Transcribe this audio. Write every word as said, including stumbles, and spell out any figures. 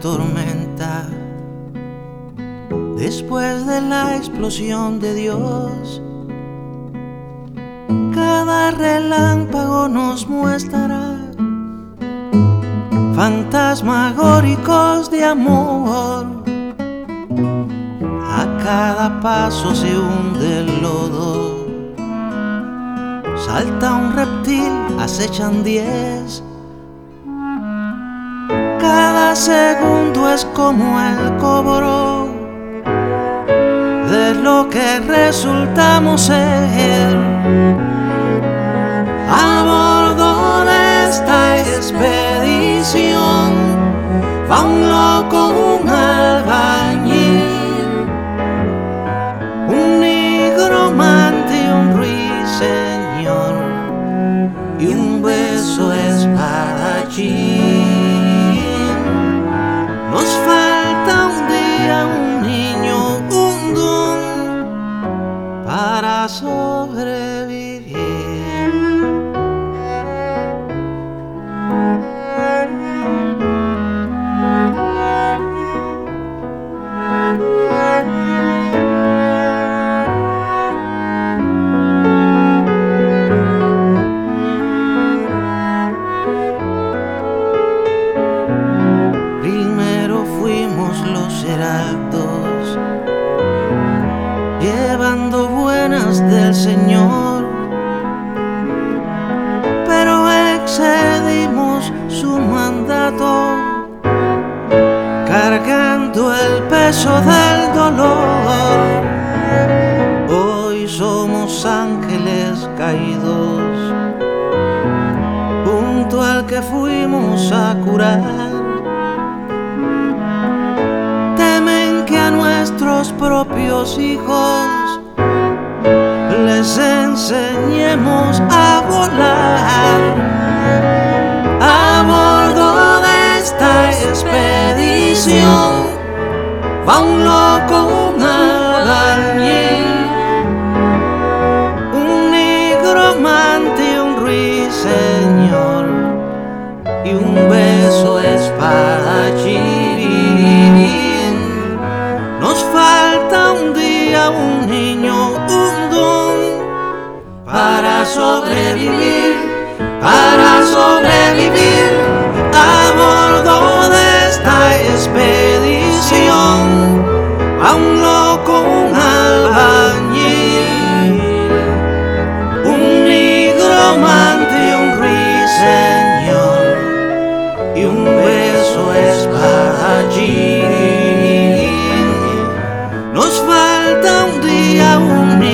tormenta, después de la explosión de Dios, cada relámpago nos muestra fantasmagóricos de amor. A cada paso se hunde el lodo, salta un reptil, acechan diez. Cada segundo es como el cobro de lo que resultamos ser. A bordo de esta expedición va un loco, un albañil, un nigromante, un ruiseñor y un beso espadachín. Nos falta un día, un niño, un don para sobrevivir. Los heraldos, llevando buenas del Señor, pero excedimos su mandato, cargando el peso del dolor. Hoy somos ángeles caídos, junto al que fuimos a curar. Nuestros propios hijos les enseñemos a volar. A bordo de esta expedición va un loco, un albañil, un nigromante, un ruiseñor y un beso espadachín. Nos falta un día, un niño, un don para sobrevivir, para sobrevivir. A bordo de esta expedición a un loco, un albañil, un nigromante, un ruiseñor y un beso espadachín. Nos falta un día, un